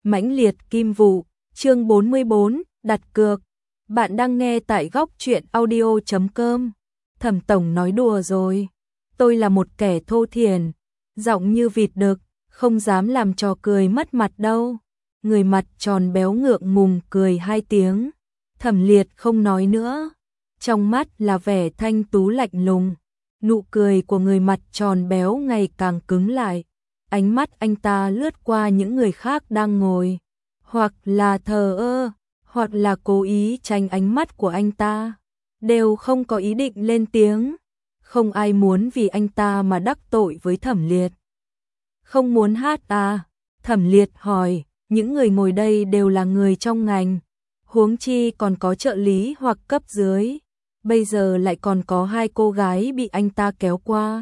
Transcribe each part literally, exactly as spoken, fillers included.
Mãnh liệt kim vụ, chương bốn mươi bốn, đặt cược. Bạn đang nghe tại góc truyện audio chấm com. Thẩm tổng nói đùa rồi. Tôi là một kẻ thô thiển, giọng như vịt đực, không dám làm trò cười mất mặt đâu. Người mặt tròn béo ngượng ngùng cười hai tiếng. Thẩm Liệt không nói nữa. Trong mắt là vẻ thanh tú lạnh lùng. Nụ cười của người mặt tròn béo ngày càng cứng lại. Ánh mắt anh ta lướt qua những người khác đang ngồi, hoặc là thờ ơ, hoặc là cố ý tránh ánh mắt của anh ta, đều không có ý định lên tiếng. Không ai muốn vì anh ta mà đắc tội với Thẩm Liệt. Không muốn hát à? Thẩm Liệt hỏi, những người ngồi đây đều là người trong ngành, huống chi còn có trợ lý hoặc cấp dưới. Bây giờ lại còn có hai cô gái bị anh ta kéo qua.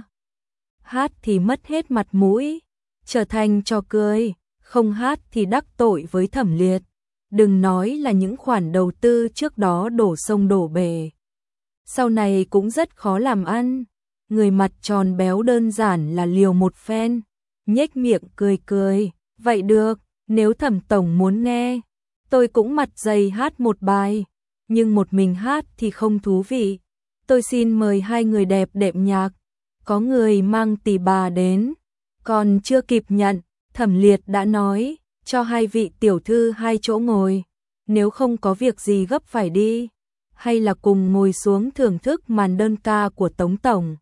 Hát thì mất hết mặt mũi, trở thành trò cười, không hát thì đắc tội với Thẩm Liệt. Đừng nói là những khoản đầu tư trước đó đổ sông đổ bể, sau này cũng rất khó làm ăn. Người mặt tròn béo đơn giản là liều một phen, nhếch miệng cười cười, vậy được, nếu Thẩm tổng muốn nghe, tôi cũng mặt dày hát một bài, nhưng một mình hát thì không thú vị. Tôi xin mời hai người đẹp đệm nhạc. Có người mang tỳ bà đến, còn chưa kịp nhận, Thẩm Liệt đã nói, cho hai vị tiểu thư hai chỗ ngồi, nếu không có việc gì gấp phải đi, hay là cùng ngồi xuống thưởng thức màn đơn ca của Tống tổng.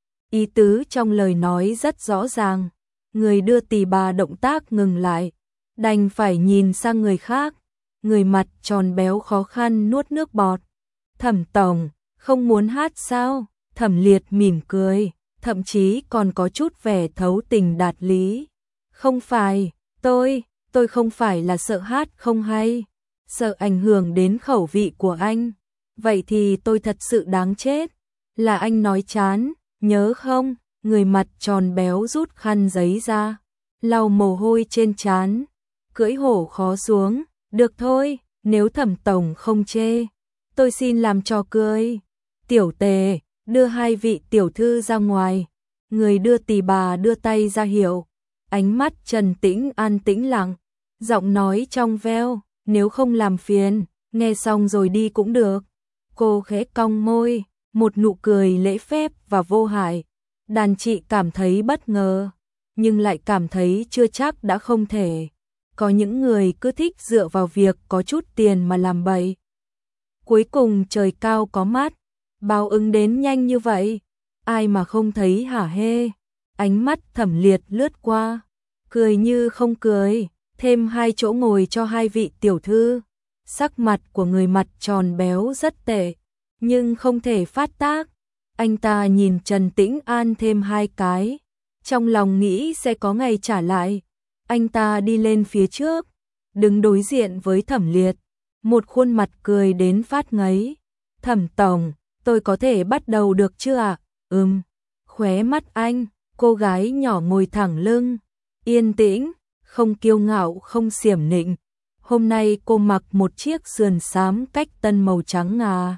Ý tứ trong lời nói rất rõ ràng, người đưa tỳ bà động tác ngừng lại, đành phải nhìn sang người khác. Người mặt tròn béo khó khăn nuốt nước bọt. Thẩm tổng, không muốn hát sao? Thẩm Liệt mỉm cười, thậm chí còn có chút vẻ thấu tình đạt lý. Không phải, tôi, tôi không phải là sợ hát không hay, sợ ảnh hưởng đến khẩu vị của anh. Vậy thì tôi thật sự đáng chết. Là anh nói chán, nhớ không? Người mặt tròn béo rút khăn giấy ra, lau mồ hôi trên trán, cưỡi hổ khó xuống. Được thôi, nếu Thẩm tổng không chê, tôi xin làm trò cười. Tiểu Tề, đưa hai vị tiểu thư ra ngoài. Người đưa tỳ bà đưa tay ra hiệu, ánh mắt trầm tĩnh an tĩnh lặng, giọng nói trong veo, nếu không làm phiền, nghe xong rồi đi cũng được. Cô khẽ cong môi, một nụ cười lễ phép và vô hại. Đàn chị cảm thấy bất ngờ, nhưng lại cảm thấy chưa chắc đã không thể. Có những người cứ thích dựa vào việc có chút tiền mà làm bậy. Cuối cùng trời cao có mắt, báo ứng đến nhanh như vậy, ai mà không thấy hả hê. Ánh mắt Thẩm Liệt lướt qua, cười như không cười, thêm hai chỗ ngồi cho hai vị tiểu thư. Sắc mặt của người mặt tròn béo rất tệ, nhưng không thể phát tác. Anh ta nhìn Trần Tĩnh An thêm hai cái, trong lòng nghĩ sẽ có ngày trả lại. Anh ta đi lên phía trước, đứng đối diện với Thẩm Liệt, một khuôn mặt cười đến phát ngấy. Thẩm tổng, tôi có thể bắt đầu được chưa ạ? À? Ừm. Khóe mắt anh, cô gái nhỏ ngồi thẳng lưng, yên tĩnh, không kiêu ngạo không xiểm nịnh. Hôm nay cô mặc một chiếc sườn xám cách tân màu trắng ngà,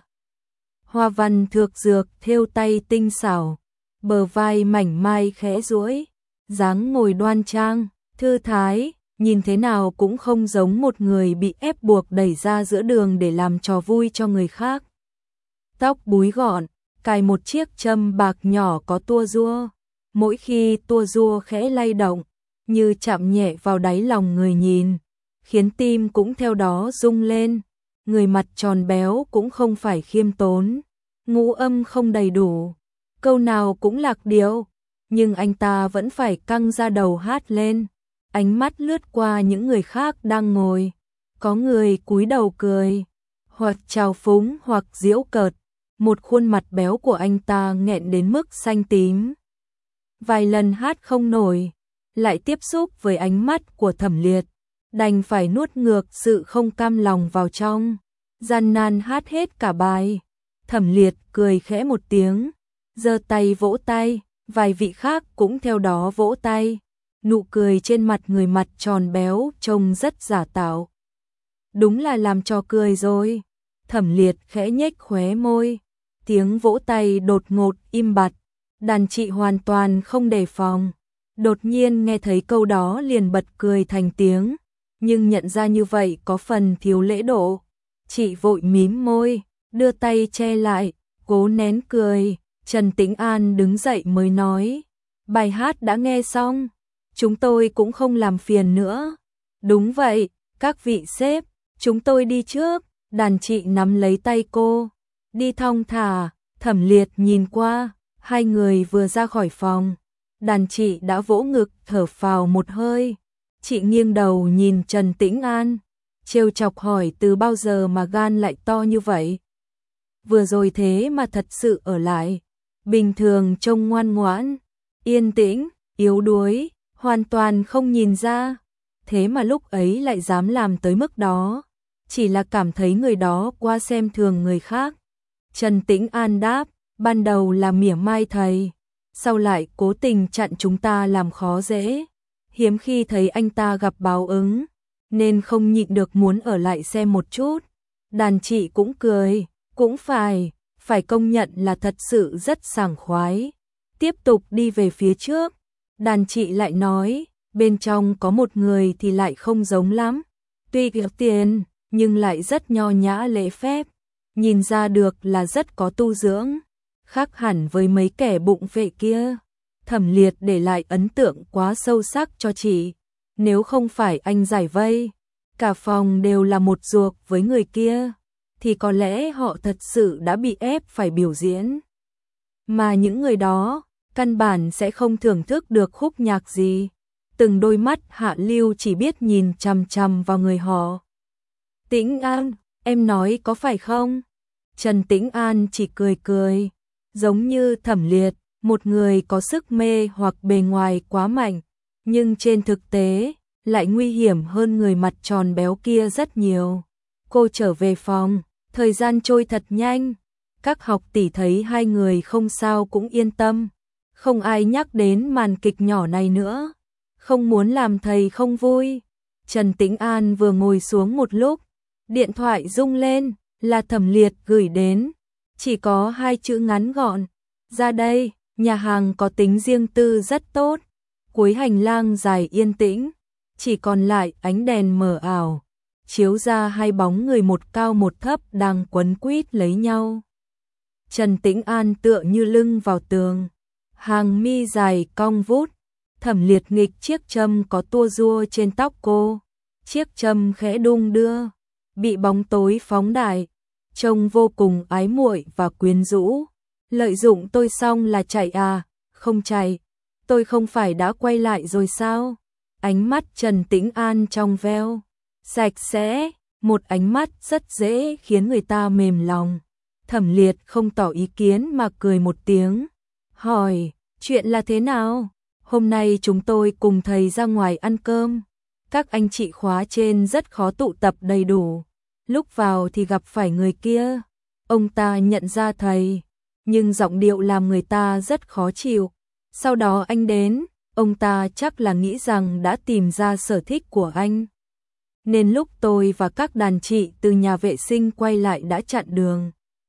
hoa văn thược dược thêu tay tinh xảo, bờ vai mảnh mai khẽ duỗi, dáng ngồi đoan trang, thư thái, nhìn thế nào cũng không giống một người bị ép buộc đẩy ra giữa đường để làm trò vui cho người khác. Tóc búi gọn, cài một chiếc châm bạc nhỏ có tua rua, mỗi khi tua rua khẽ lay động, như chạm nhẹ vào đáy lòng người nhìn, khiến tim cũng theo đó rung lên. Người mặt tròn béo cũng không phải khiêm tốn, ngũ âm không đầy đủ, câu nào cũng lạc điệu, nhưng anh ta vẫn phải căng ra đầu hát lên. Ánh mắt lướt qua những người khác đang ngồi, có người cúi đầu cười, hoặc trào phúng hoặc giễu cợt. Một khuôn mặt béo của anh ta nghẹn đến mức xanh tím. Vài lần hát không nổi, lại tiếp xúc với ánh mắt của Thẩm Liệt, đành phải nuốt ngược sự không cam lòng vào trong, gian nan hát hết cả bài. Thẩm Liệt cười khẽ một tiếng, giơ tay vỗ tay, vài vị khác cũng theo đó vỗ tay. Nụ cười trên mặt người mặt tròn béo trông rất giả tạo. Đúng là làm trò cười rồi. Thẩm Liệt khẽ nhếch khóe môi, tiếng vỗ tay đột ngột im bặt. Đàn chị hoàn toàn không đề phòng, đột nhiên nghe thấy câu đó liền bật cười thành tiếng, nhưng nhận ra như vậy có phần thiếu lễ độ. Chị vội mím môi, đưa tay che lại, cố nén cười. Trần Tĩnh An đứng dậy mới nói, bài hát đã nghe xong, chúng tôi cũng không làm phiền nữa. Đúng vậy, các vị sếp, chúng tôi đi trước. Đàn chị nắm lấy tay cô, đi thong thả. Thẩm Liệt nhìn qua, hai người vừa ra khỏi phòng, đàn chị đã vỗ ngực thở phào một hơi. Chị nghiêng đầu nhìn Trần Tĩnh An, trêu chọc hỏi từ bao giờ mà gan lại to như vậy. Vừa rồi thế mà thật sự ở lại. Bình thường trông ngoan ngoãn, yên tĩnh, yếu đuối, hoàn toàn không nhìn ra. Thế mà lúc ấy lại dám làm tới mức đó. Chỉ là cảm thấy người đó quá xem thường người khác. Trần Tĩnh An đáp, ban đầu là mỉa mai thầy, sau lại cố tình chặn chúng ta làm khó dễ. Hiếm khi thấy anh ta gặp báo ứng, nên không nhịn được muốn ở lại xem một chút. Đàn chị cũng cười, cũng phải, phải công nhận là thật sự rất sảng khoái. Tiếp tục đi về phía trước, đàn chị lại nói, bên trong có một người thì lại không giống lắm. Tuy có tiền, nhưng lại rất nho nhã lễ phép, nhìn ra được là rất có tu dưỡng, khác hẳn với mấy kẻ bụng vệ kia. Thẩm Liệt để lại ấn tượng quá sâu sắc cho chị, nếu không phải anh giải vây, cả phòng đều là một ruột với người kia, thì có lẽ họ thật sự đã bị ép phải biểu diễn. Mà những người đó, căn bản sẽ không thưởng thức được khúc nhạc gì. Từng đôi mắt hạ lưu chỉ biết nhìn chằm chằm vào người họ. Tĩnh An, em nói có phải không? Trần Tĩnh An chỉ cười cười, giống như Thẩm Liệt, một người có sức mê hoặc bề ngoài quá mạnh, nhưng trên thực tế lại nguy hiểm hơn người mặt tròn béo kia rất nhiều. Cô trở về phòng, thời gian trôi thật nhanh. Các học tỷ thấy hai người không sao cũng yên tâm, không ai nhắc đến màn kịch nhỏ này nữa, không muốn làm thầy không vui. Trần Tĩnh An vừa ngồi xuống một lúc, điện thoại rung lên, là Thẩm Liệt gửi đến, chỉ có hai chữ ngắn gọn, ra đây. Nhà hàng có tính riêng tư rất tốt, cuối hành lang dài yên tĩnh, chỉ còn lại ánh đèn mờ ảo, chiếu ra hai bóng người một cao một thấp đang quấn quýt lấy nhau. Trần Tĩnh An tựa như lưng vào tường, hàng mi dài cong vút. Thẩm Liệt nghịch chiếc châm có tua rua trên tóc cô, chiếc châm khẽ đung đưa, bị bóng tối phóng đại, trông vô cùng ái muội và quyến rũ. Lợi dụng tôi xong là chạy à? Không chạy, tôi không phải đã quay lại rồi sao? Ánh mắt Trần Tĩnh An trong veo, sạch sẽ, một ánh mắt rất dễ khiến người ta mềm lòng. Thẩm Liệt không tỏ ý kiến mà cười một tiếng, hỏi, chuyện là thế nào? Hôm nay chúng tôi cùng thầy ra ngoài ăn cơm, các anh chị khóa trên rất khó tụ tập đầy đủ, lúc vào thì gặp phải người kia. Ông ta nhận ra thầy, nhưng giọng điệu làm người ta rất khó chịu. Sau đó anh đến, ông ta chắc là nghĩ rằng đã tìm ra sở thích của anh, nên lúc tôi và các đàn chị từ nhà vệ sinh quay lại đã chặn đường,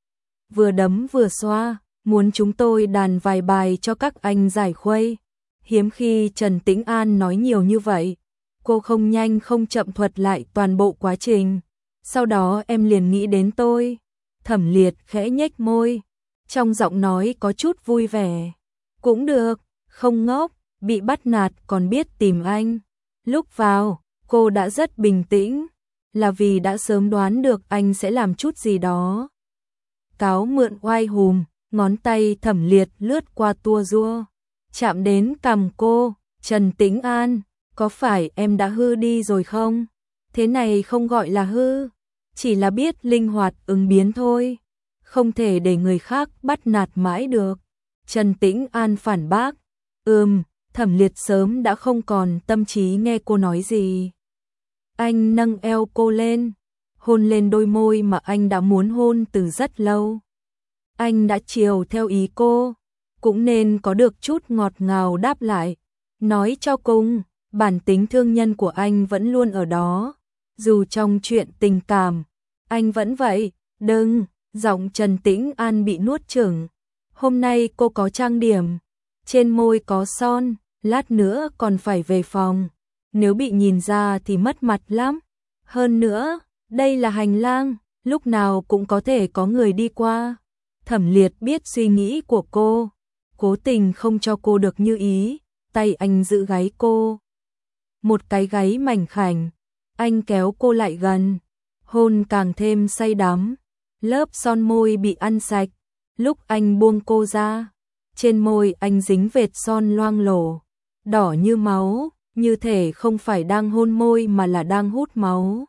vừa đấm vừa xoa, muốn chúng tôi đàn vài bài cho các anh giải khuây. Hiếm khi Trần Tĩnh An nói nhiều như vậy, cô không nhanh không chậm thuật lại toàn bộ quá trình. Sau đó em liền nghĩ đến tôi. Thẩm Liệt khẽ nhếch môi, trong giọng nói có chút vui vẻ. Cũng được, không ngốc, bị bắt nạt còn biết tìm anh. Lúc vào, cô đã rất bình tĩnh, là vì đã sớm đoán được anh sẽ làm chút gì đó. Cáo mượn oai hùm, ngón tay Thẩm Liệt lướt qua tua rua, chạm đến cằm cô. Trần Tĩnh An, có phải em đã hư đi rồi không? Thế này không gọi là hư, chỉ là biết linh hoạt ứng biến thôi, không thể để người khác bắt nạt mãi được. Trần Tĩnh An phản bác, ừm. Thẩm Liệt sớm đã không còn tâm trí nghe cô nói gì. Anh nâng eo cô lên, hôn lên đôi môi mà anh đã muốn hôn từ rất lâu. Anh đã chiều theo ý cô, cũng nên có được chút ngọt ngào đáp lại. Nói cho cùng, bản tính thương nhân của anh vẫn luôn ở đó, dù trong chuyện tình cảm, anh vẫn vậy. Đừng, giọng Trần Tĩnh An bị nuốt chửng. Hôm nay cô có trang điểm, trên môi có son, lát nữa còn phải về phòng, nếu bị nhìn ra thì mất mặt lắm. Hơn nữa, đây là hành lang, lúc nào cũng có thể có người đi qua. Thẩm Liệt biết suy nghĩ của cô, cố tình không cho cô được như ý, tay anh giữ gáy cô. Một cái gáy mảnh khảnh, anh kéo cô lại gần, hôn càng thêm say đắm. Lớp son môi bị ăn sạch, lúc anh buông cô ra, trên môi anh dính vệt son loang lổ, đỏ như máu, như thể không phải đang hôn môi mà là đang hút máu.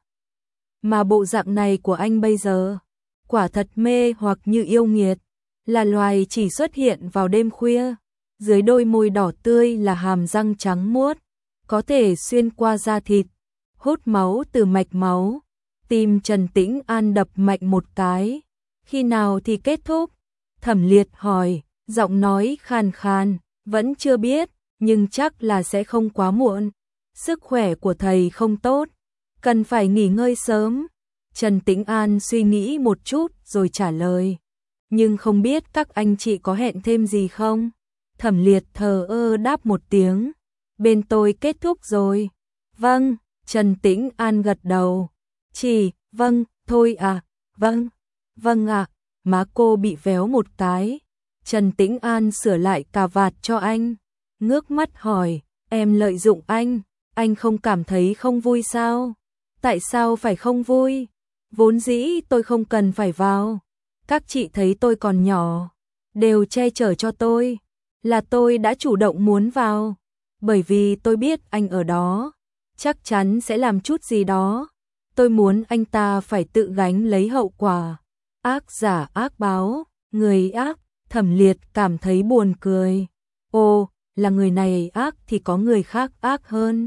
Mà bộ dạng này của anh bây giờ, quả thật mê hoặc như yêu nghiệt, là loài chỉ xuất hiện vào đêm khuya. Dưới đôi môi đỏ tươi là hàm răng trắng muốt, có thể xuyên qua da thịt, hút máu từ mạch máu. Tim Trần Tĩnh An đập mạnh một cái. Khi nào thì kết thúc? Thẩm Liệt hỏi, giọng nói khàn khàn, vẫn chưa biết, nhưng chắc là sẽ không quá muộn. Sức khỏe của thầy không tốt, cần phải nghỉ ngơi sớm. Trần Tĩnh An suy nghĩ một chút rồi trả lời, nhưng không biết các anh chị có hẹn thêm gì không? Thẩm Liệt thờ ơ đáp một tiếng, bên tôi kết thúc rồi. Vâng, Trần Tĩnh An gật đầu. Chỉ, vâng, thôi à, vâng, vâng ạ. Má cô bị véo một cái. Trần Tĩnh An sửa lại cà vạt cho anh, ngước mắt hỏi, em lợi dụng anh, anh không cảm thấy không vui sao? Tại sao phải không vui? Vốn dĩ tôi không cần phải vào. Các chị thấy tôi còn nhỏ, đều che chở cho tôi, là tôi đã chủ động muốn vào. Bởi vì tôi biết anh ở đó, chắc chắn sẽ làm chút gì đó. Tôi muốn anh ta phải tự gánh lấy hậu quả. Ác giả ác báo, người ác. Thẩm Liệt cảm thấy buồn cười. Ồ, là người này ác thì có người khác ác hơn.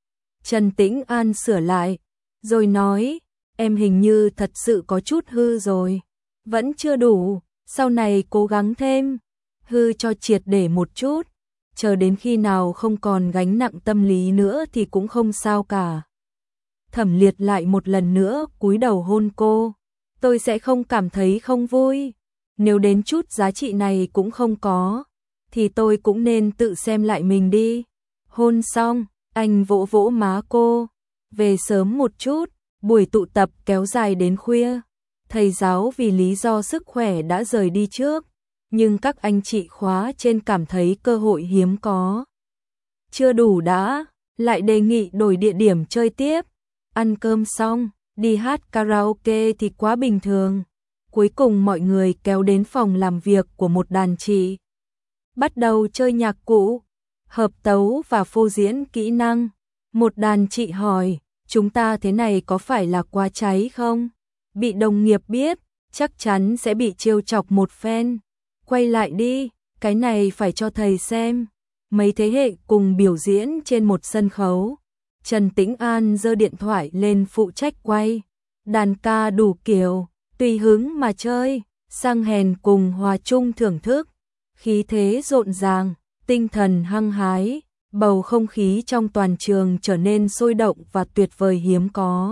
Trần Tĩnh An sửa lại, rồi nói, em hình như thật sự có chút hư rồi. Vẫn chưa đủ, sau này cố gắng thêm. Hư cho triệt để một chút. Chờ đến khi nào không còn gánh nặng tâm lý nữa thì cũng không sao cả. Thẩm Liệt lại một lần nữa cúi đầu hôn cô. Tôi sẽ không cảm thấy không vui. Nếu đến chút giá trị này cũng không có, thì tôi cũng nên tự xem lại mình đi. Hôn xong, anh vỗ vỗ má cô. Về sớm một chút, buổi tụ tập kéo dài đến khuya. Thầy giáo vì lý do sức khỏe đã rời đi trước, nhưng các anh chị khóa trên cảm thấy cơ hội hiếm có. Chưa đủ đã, lại đề nghị đổi địa điểm chơi tiếp. Ăn cơm xong, đi hát karaoke thì quá bình thường. Cuối cùng mọi người kéo đến phòng làm việc của một đàn chị. Bắt đầu chơi nhạc cụ, hợp tấu và phô diễn kỹ năng. Một đàn chị hỏi, chúng ta thế này có phải là quá cháy không? Bị đồng nghiệp biết, chắc chắn sẽ bị trêu chọc một phen. Quay lại đi, cái này phải cho thầy xem. Mấy thế hệ cùng biểu diễn trên một sân khấu. Trần Tĩnh An giơ điện thoại lên phụ trách quay. Đàn ca đủ kiểu, tùy hứng mà chơi, sang hèn cùng hòa chung thưởng thức. Khí thế rộn ràng, tinh thần hăng hái, bầu không khí trong toàn trường trở nên sôi động và tuyệt vời hiếm có.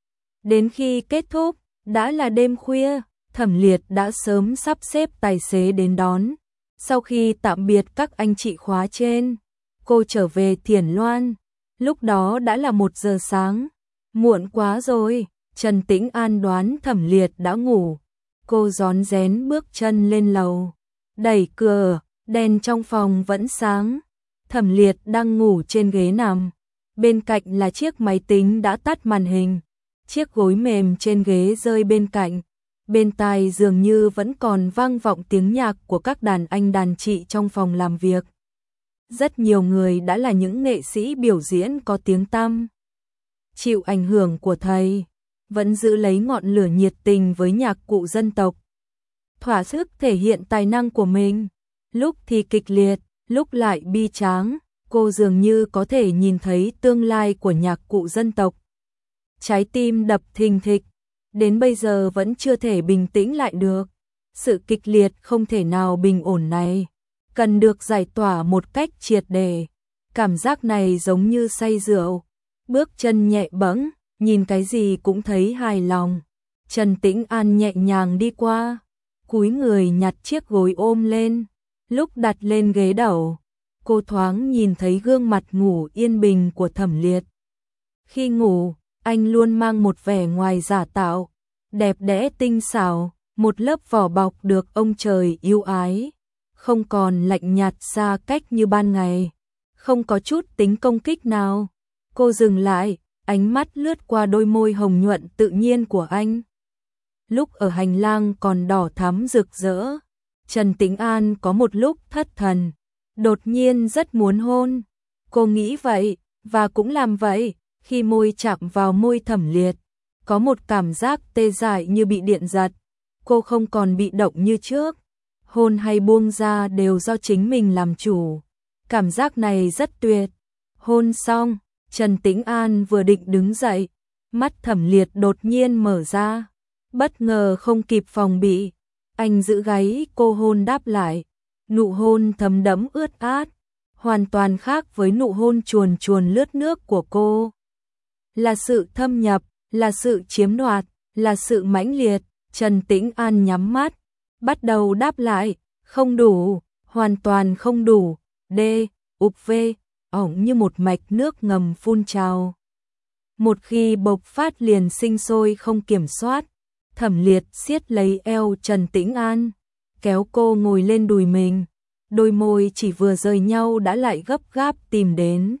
Đến khi kết thúc, đã là đêm khuya, Thẩm Liệt đã sớm sắp xếp tài xế đến đón. Sau khi tạm biệt các anh chị khóa trên, cô trở về Thiển Loan. Lúc đó đã là một giờ sáng. Muộn quá rồi, Trần Tĩnh An đoán Thẩm Liệt đã ngủ. Cô rón rén bước chân lên lầu. Đẩy cửa, đèn trong phòng vẫn sáng. Thẩm Liệt đang ngủ trên ghế nằm. Bên cạnh là chiếc máy tính đã tắt màn hình. Chiếc gối mềm trên ghế rơi bên cạnh. Bên tai dường như vẫn còn vang vọng tiếng nhạc của các đàn anh đàn chị trong phòng làm việc. Rất nhiều người đã là những nghệ sĩ biểu diễn có tiếng tăm. Chịu ảnh hưởng của thầy, vẫn giữ lấy ngọn lửa nhiệt tình với nhạc cụ dân tộc. Thỏa sức thể hiện tài năng của mình, lúc thì kịch liệt, lúc lại bi tráng, cô dường như có thể nhìn thấy tương lai của nhạc cụ dân tộc. Trái tim đập thình thịch, đến bây giờ vẫn chưa thể bình tĩnh lại được. Sự kịch liệt không thể nào bình ổn này, cần được giải tỏa một cách triệt để. Cảm giác này giống như say rượu, bước chân nhẹ bẫng, nhìn cái gì cũng thấy hài lòng. Trần Tĩnh An nhẹ nhàng đi qua, cúi người nhặt chiếc gối ôm lên, lúc đặt lên ghế đầu, cô thoáng nhìn thấy gương mặt ngủ yên bình của Thẩm Liệt. Khi ngủ, anh luôn mang một vẻ ngoài giả tạo, đẹp đẽ tinh xảo, một lớp vỏ bọc được ông trời yêu ái, không còn lạnh nhạt xa cách như ban ngày, không có chút tính công kích nào. Cô dừng lại, ánh mắt lướt qua đôi môi hồng nhuận tự nhiên của anh. Lúc ở hành lang còn đỏ thắm rực rỡ, Trần Tĩnh An có một lúc thất thần, đột nhiên rất muốn hôn. Cô nghĩ vậy, và cũng làm vậy, khi môi chạm vào môi Thẩm Liệt, có một cảm giác tê dại như bị điện giật. Cô không còn bị động như trước, hôn hay buông ra đều do chính mình làm chủ. Cảm giác này rất tuyệt. Hôn xong, Trần Tĩnh An vừa định đứng dậy, mắt Thẩm Liệt đột nhiên mở ra, bất ngờ không kịp phòng bị, anh giữ gáy cô hôn đáp lại, nụ hôn thấm đẫm ướt át, hoàn toàn khác với nụ hôn chuồn chuồn lướt nước của cô. Là sự thâm nhập, là sự chiếm đoạt, là sự mãnh liệt. Trần Tĩnh An nhắm mắt, bắt đầu đáp lại, không đủ, hoàn toàn không đủ, D, ục V, ỏng như một mạch nước ngầm phun trào. Một khi bộc phát liền sinh sôi không kiểm soát. Thẩm Liệt siết lấy eo Trần Tĩnh An, kéo cô ngồi lên đùi mình, đôi môi chỉ vừa rời nhau đã lại gấp gáp tìm đến.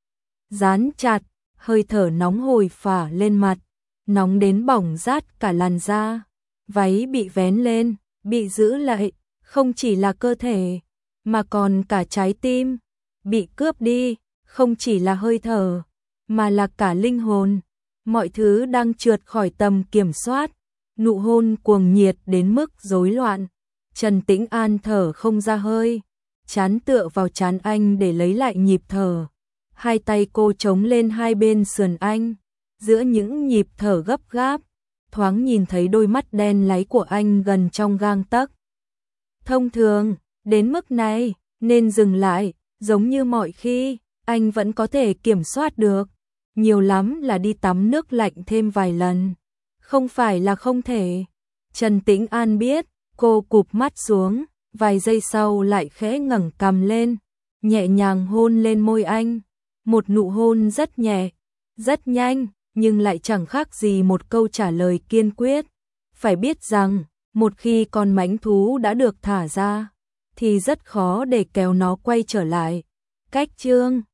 Dán chặt, hơi thở nóng hổi phả lên mặt, nóng đến bỏng rát cả làn da. Váy bị vén lên, bị giữ lại, không chỉ là cơ thể, mà còn cả trái tim. Bị cướp đi, không chỉ là hơi thở, mà là cả linh hồn. Mọi thứ đang trượt khỏi tầm kiểm soát. Nụ hôn cuồng nhiệt đến mức rối loạn. Trần Tĩnh An thở không ra hơi, trán tựa vào trán anh để lấy lại nhịp thở. Hai tay cô chống lên hai bên sườn anh, giữa những nhịp thở gấp gáp, thoáng nhìn thấy đôi mắt đen láy của anh gần trong gang tấc. Thông thường, đến mức này, nên dừng lại, giống như mọi khi, anh vẫn có thể kiểm soát được. Nhiều lắm là đi tắm nước lạnh thêm vài lần. Không phải là không thể. Trần Tĩnh An biết, cô cụp mắt xuống, vài giây sau lại khẽ ngẩng cằm lên, nhẹ nhàng hôn lên môi anh. Một nụ hôn rất nhẹ, rất nhanh, nhưng lại chẳng khác gì một câu trả lời kiên quyết. Phải biết rằng, một khi con mãnh thú đã được thả ra, thì rất khó để kéo nó quay trở lại. Cách chương